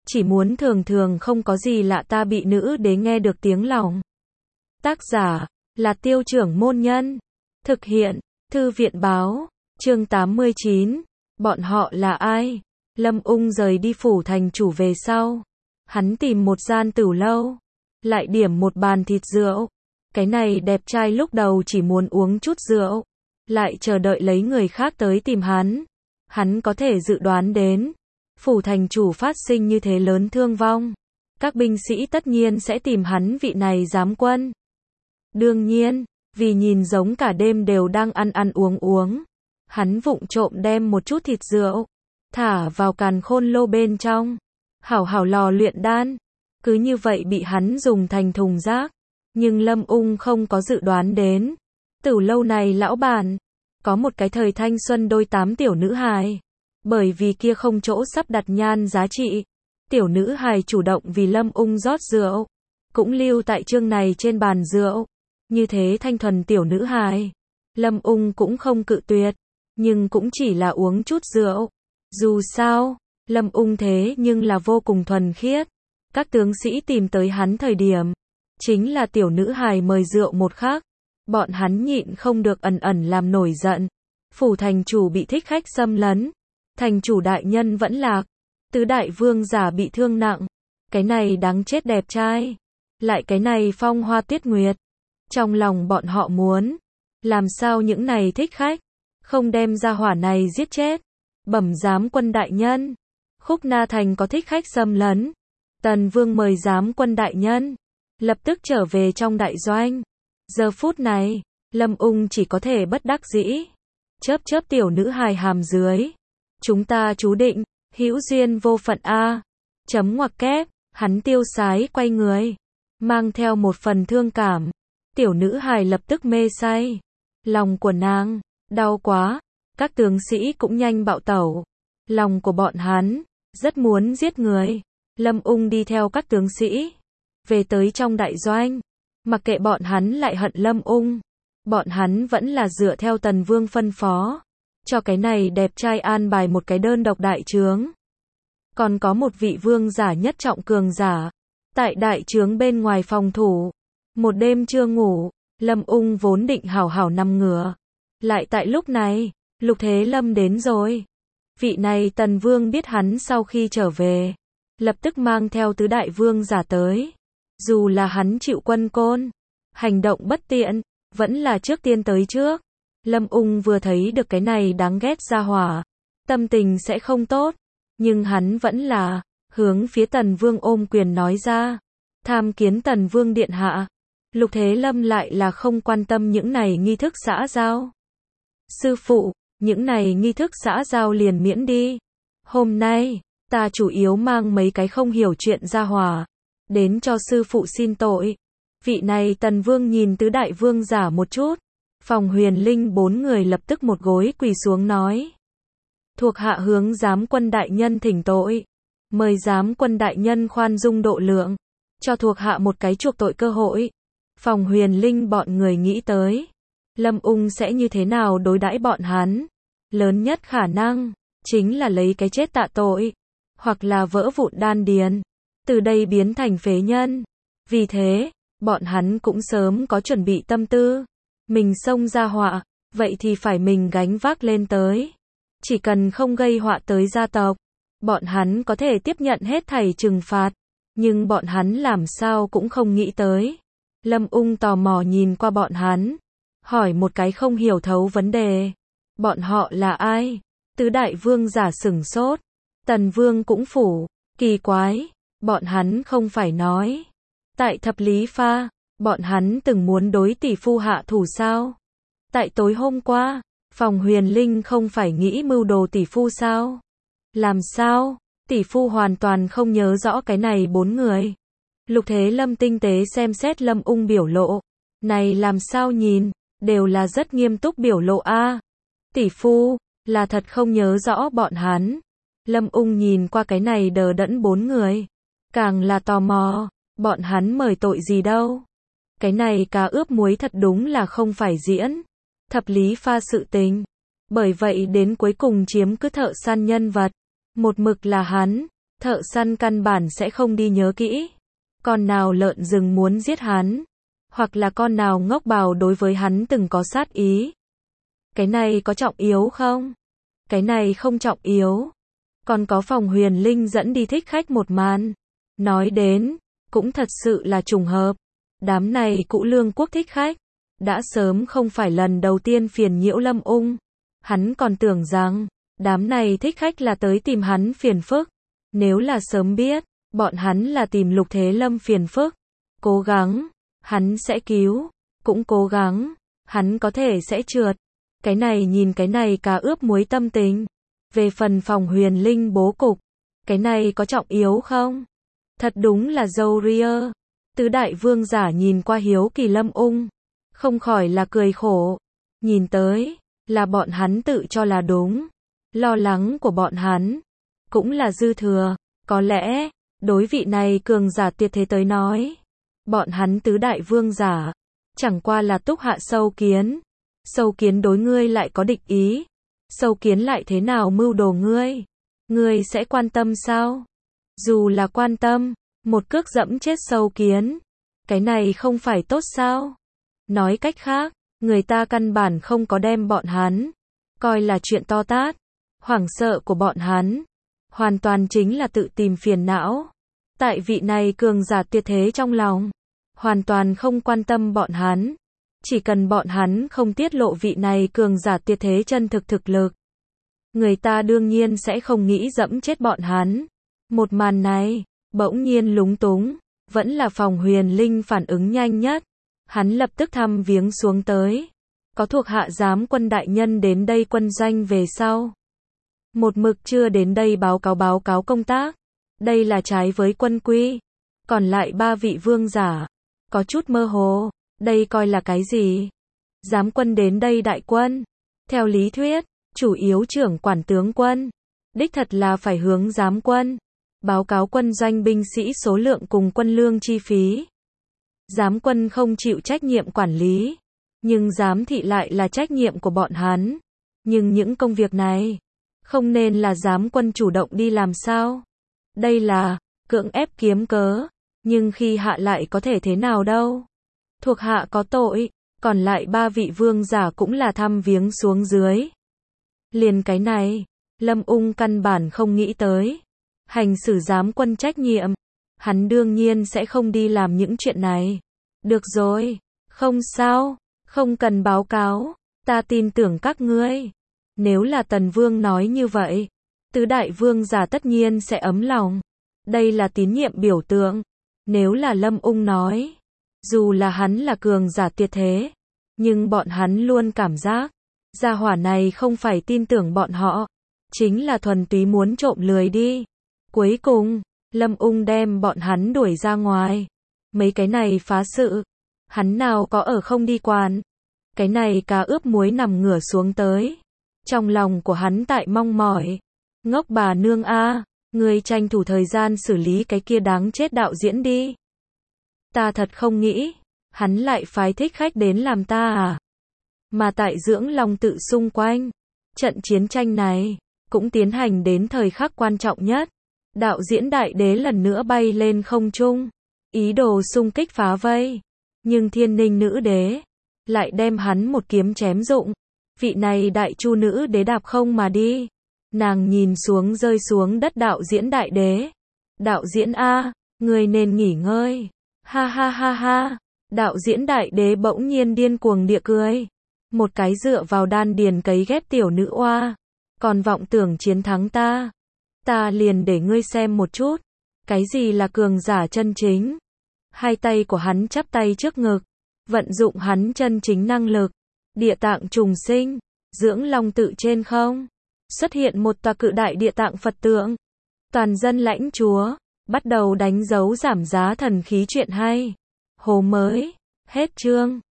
chỉ muốn thường thường không có gì lạ ta bị nữ đế nghe được tiếng lòng. Tác giả là Tiêu Trưởng Môn Nhân. Thực hiện Thư viện Báo. Chương 89. Bọn họ là ai? Lâm Ung rời đi phủ thành chủ về sau. Hắn tìm một gian tửu lâu. Lại điểm một bàn thịt rượu. Cái này đẹp trai lúc đầu chỉ muốn uống chút rượu. Lại chờ đợi lấy người khác tới tìm hắn. Hắn có thể dự đoán đến. Phủ thành chủ phát sinh như thế lớn thương vong. Các binh sĩ tất nhiên sẽ tìm hắn vị này giám quân. Đương nhiên, vì nhìn giống cả đêm đều đang ăn uống. Hắn vụng trộm đem một chút thịt rượu. Thả vào càn khôn lô bên trong. Hảo lò luyện đan. Cứ như vậy bị hắn dùng thành thùng rác. Nhưng Lâm Ung không có dự đoán đến. Tửu lâu này lão bản. Có một cái thời thanh xuân đôi 8 tiểu nữ hài. Bởi vì kia không chỗ sắp đặt nhan giá trị. Tiểu nữ hài chủ động vì Lâm Ung rót rượu. Cũng lưu tại chương này trên bàn rượu. Như thế thanh thuần tiểu nữ hài. Lâm Ung cũng không cự tuyệt. Nhưng cũng chỉ là uống chút rượu. Dù sao, Lâm Ung thế nhưng là vô cùng thuần khiết. Các tướng sĩ tìm tới hắn thời điểm. Chính là tiểu nữ hài mời rượu một khắc. Bọn hắn nhịn không được ẩn làm nổi giận. Phủ thành chủ bị thích khách xâm lấn. Thành chủ đại nhân vẫn lạc. Tứ đại vương giả bị thương nặng. Cái này đáng chết đẹp trai. Lại cái này phong hoa tuyết nguyệt. Trong lòng bọn họ muốn. Làm sao những này thích khách. Không đem ra hỏa này giết chết. Bẩm giám quân đại nhân. Khúc Na Thành có thích khách xâm lấn. Tần Vương mời giám quân đại nhân. Lập tức trở về trong đại doanh. Giờ phút này, Lâm Ung chỉ có thể bất đắc dĩ. Chớp tiểu nữ hài hàm dưới. Chúng ta chú định, hữu duyên vô phận a. Chấm ngoặc kép, hắn tiêu sái quay người. Mang theo một phần thương cảm. Tiểu nữ hài lập tức mê say. Lòng của nàng, đau quá. Các tướng sĩ cũng nhanh bạo tẩu. Lòng của bọn hắn, rất muốn giết người. Lâm Ung đi theo các tướng sĩ. Về tới trong đại doanh. Mặc kệ bọn hắn lại hận Lâm Ung. Bọn hắn vẫn là dựa theo Tần Vương phân phó. Cho cái này đẹp trai an bài một cái đơn độc đại trướng. Còn có một vị vương giả nhất trọng cường giả. Tại đại trướng bên ngoài phòng thủ. Một đêm chưa ngủ. Lâm Ung vốn định hảo nằm ngửa. Lại tại lúc này, Lục Thế Lâm đến rồi. Vị này Tần Vương biết hắn sau khi trở về. Lập tức mang theo tứ đại vương giả tới. Dù là hắn chịu quân côn. Hành động bất tiện. Vẫn là trước tiên tới trước. Lâm Ung vừa thấy được cái này đáng ghét ra hỏa. Tâm tình sẽ không tốt. Nhưng hắn vẫn là hướng phía Tần Vương ôm quyền nói ra. Tham kiến Tần Vương điện hạ. Lục Thế Lâm lại là không quan tâm những này nghi thức xã giao. Sư phụ, những này nghi thức xã giao liền miễn đi. Hôm nay, ta chủ yếu mang mấy cái không hiểu chuyện ra hỏa. Đến cho sư phụ xin tội. Vị này Tần Vương nhìn tứ đại vương giả một chút. Phòng Huyền Linh 4 người lập tức một gối quỳ xuống nói. Thuộc hạ hướng giám quân đại nhân thỉnh tội. Mời giám quân đại nhân khoan dung độ lượng. Cho thuộc hạ một cái chuộc tội cơ hội. Phòng Huyền Linh bọn người nghĩ tới. Lâm Ung sẽ như thế nào đối đãi bọn hắn. Lớn nhất khả năng, chính là lấy cái chết tạ tội. Hoặc là vỡ vụn đan điền. Từ đây biến thành phế nhân. Vì thế, bọn hắn cũng sớm có chuẩn bị tâm tư. Mình xông ra họa, vậy thì phải mình gánh vác lên tới. Chỉ cần không gây họa tới gia tộc, bọn hắn có thể tiếp nhận hết thảy trừng phạt. Nhưng bọn hắn làm sao cũng không nghĩ tới. Lâm Ung tò mò nhìn qua bọn hắn. Hỏi một cái không hiểu thấu vấn đề. Bọn họ là ai? Tứ đại vương giả sửng sốt. Tần Vương cũng phủ. Kỳ quái. Bọn hắn không phải nói. Tại thập lý pha, bọn hắn từng muốn đối tỷ phu hạ thủ sao? Tại tối hôm qua, Phòng Huyền Linh không phải nghĩ mưu đồ tỷ phu sao? Làm sao? Tỷ phu hoàn toàn không nhớ rõ cái này 4 người. Lục Thế Lâm tinh tế xem xét Lâm Ung biểu lộ. Này làm sao nhìn, đều là rất nghiêm túc biểu lộ a. Tỷ phu, là thật không nhớ rõ bọn hắn. Lâm Ung nhìn qua cái này đờ đẫn 4 người. Càng là tò mò, bọn hắn mời tội gì đâu. Cái này cá ướp muối thật đúng là không phải diễn. Thập lý pha sự tình. Bởi vậy đến cuối cùng chiếm cứ thợ săn nhân vật. Một mực là hắn. Thợ săn căn bản sẽ không đi nhớ kỹ. Con nào lợn rừng muốn giết hắn, hoặc là con nào ngốc bào đối với hắn từng có sát ý. Cái này có trọng yếu không? Cái này không trọng yếu. Còn có Phòng Huyền Linh dẫn đi thích khách một màn. Nói đến, cũng thật sự là trùng hợp. Đám này Cũ Lương quốc thích khách, đã sớm không phải lần đầu tiên phiền nhiễu Lâm Ung. Hắn còn tưởng rằng, đám này thích khách là tới tìm hắn phiền phức. Nếu là sớm biết, bọn hắn là tìm Lục Thế Lâm phiền phức. Cố gắng, hắn sẽ cứu. Cũng cố gắng, hắn có thể sẽ trượt. Cái này nhìn cái này cá ướp muối tâm tình. Về phần Phòng Huyền Linh bố cục, cái này có trọng yếu không? Thật đúng là dâu ria. Tứ đại vương giả nhìn qua hiếu kỳ Lâm Ung, không khỏi là cười khổ. Nhìn tới, là bọn hắn tự cho là đúng. Lo lắng của bọn hắn, cũng là dư thừa. Có lẽ, đối vị này cường giả tuyệt thế tới nói, bọn hắn tứ đại vương giả, chẳng qua là túc hạ sâu kiến. Sâu kiến đối ngươi lại có địch ý. Sâu kiến lại thế nào mưu đồ ngươi? Ngươi sẽ quan tâm sao? Dù là quan tâm, một cước dẫm chết sâu kiến. Cái này không phải tốt sao? Nói cách khác, người ta căn bản không có đem bọn hắn coi là chuyện to tát. Hoảng sợ của bọn hắn hoàn toàn chính là tự tìm phiền não. Tại vị này cường giả tuyệt thế trong lòng, hoàn toàn không quan tâm bọn hắn. Chỉ cần bọn hắn không tiết lộ vị này cường giả tuyệt thế chân thực thực lực, người ta đương nhiên sẽ không nghĩ dẫm chết bọn hắn. Một màn này, bỗng nhiên lúng túng, vẫn là Phòng Huyền Linh phản ứng nhanh nhất. Hắn lập tức thăm viếng xuống tới. Có thuộc hạ giám quân đại nhân đến đây quân doanh về sau. Một mực chưa đến đây báo cáo công tác. Đây là trái với quân quy. Còn lại 3 vị vương giả, có chút mơ hồ. Đây coi là cái gì? Giám quân đến đây đại quân. Theo lý thuyết, chủ yếu trưởng quản tướng quân, đích thật là phải hướng giám quân báo cáo quân doanh binh sĩ số lượng cùng quân lương chi phí. Giám quân không chịu trách nhiệm quản lý, nhưng giám thị lại là trách nhiệm của bọn hắn. Nhưng những công việc này, không nên là giám quân chủ động đi làm sao? Đây là cưỡng ép kiếm cớ, nhưng khi hạ lại có thể thế nào đâu? Thuộc hạ có tội, còn lại 3 vị vương giả cũng là thăm viếng xuống dưới. Liền cái này, Lâm Ung căn bản không nghĩ tới. Hành xử giám quân trách nhiệm, hắn đương nhiên sẽ không đi làm những chuyện này. Được rồi, không sao, không cần báo cáo, ta tin tưởng các ngươi. Nếu là Tần Vương nói như vậy, tứ đại vương giả tất nhiên sẽ ấm lòng. Đây là tín nhiệm biểu tượng. Nếu là Lâm Ung nói, dù là hắn là cường giả tuyệt thế, nhưng bọn hắn luôn cảm giác, gia hỏa này không phải tin tưởng bọn họ, chính là thuần túy muốn trộm lười đi. Cuối cùng, Lâm Ung đem bọn hắn đuổi ra ngoài. Mấy cái này phá sự, hắn nào có ở không đi quản. Cái này cá ướp muối nằm ngửa xuống tới. Trong lòng của hắn tại mong mỏi. Ngốc bà nương a, ngươi tranh thủ thời gian xử lý cái kia đáng chết đạo diễn đi. Ta thật không nghĩ, hắn lại phái thích khách đến làm ta à. Mà tại Dưỡng Long tự xung quanh, trận chiến tranh này, cũng tiến hành đến thời khắc quan trọng nhất. Đạo diễn đại đế lần nữa bay lên không trung, ý đồ xung kích phá vây. Nhưng Thiên Ninh nữ đế, lại đem hắn một kiếm chém dụng. Vị này đại chu nữ đế đạp không mà đi. Nàng nhìn xuống rơi xuống đất đạo diễn đại đế. Đạo diễn a, ngươi nên nghỉ ngơi. Ha ha ha ha. Đạo diễn đại đế bỗng nhiên điên cuồng địa cười. Một cái dựa vào đan điền cấy ghép tiểu nữ oa, còn vọng tưởng chiến thắng ta. Ta liền để ngươi xem một chút, cái gì là cường giả chân chính. Hai tay của hắn chắp tay trước ngực, vận dụng hắn chân chính năng lực. Địa tạng trùng sinh, Dưỡng Long tự trên không, xuất hiện một tòa cự đại địa tạng Phật tượng. Toàn dân lãnh chúa, bắt đầu đánh dấu giảm giá thần khí chuyện hay. Hồ mới, hết chương.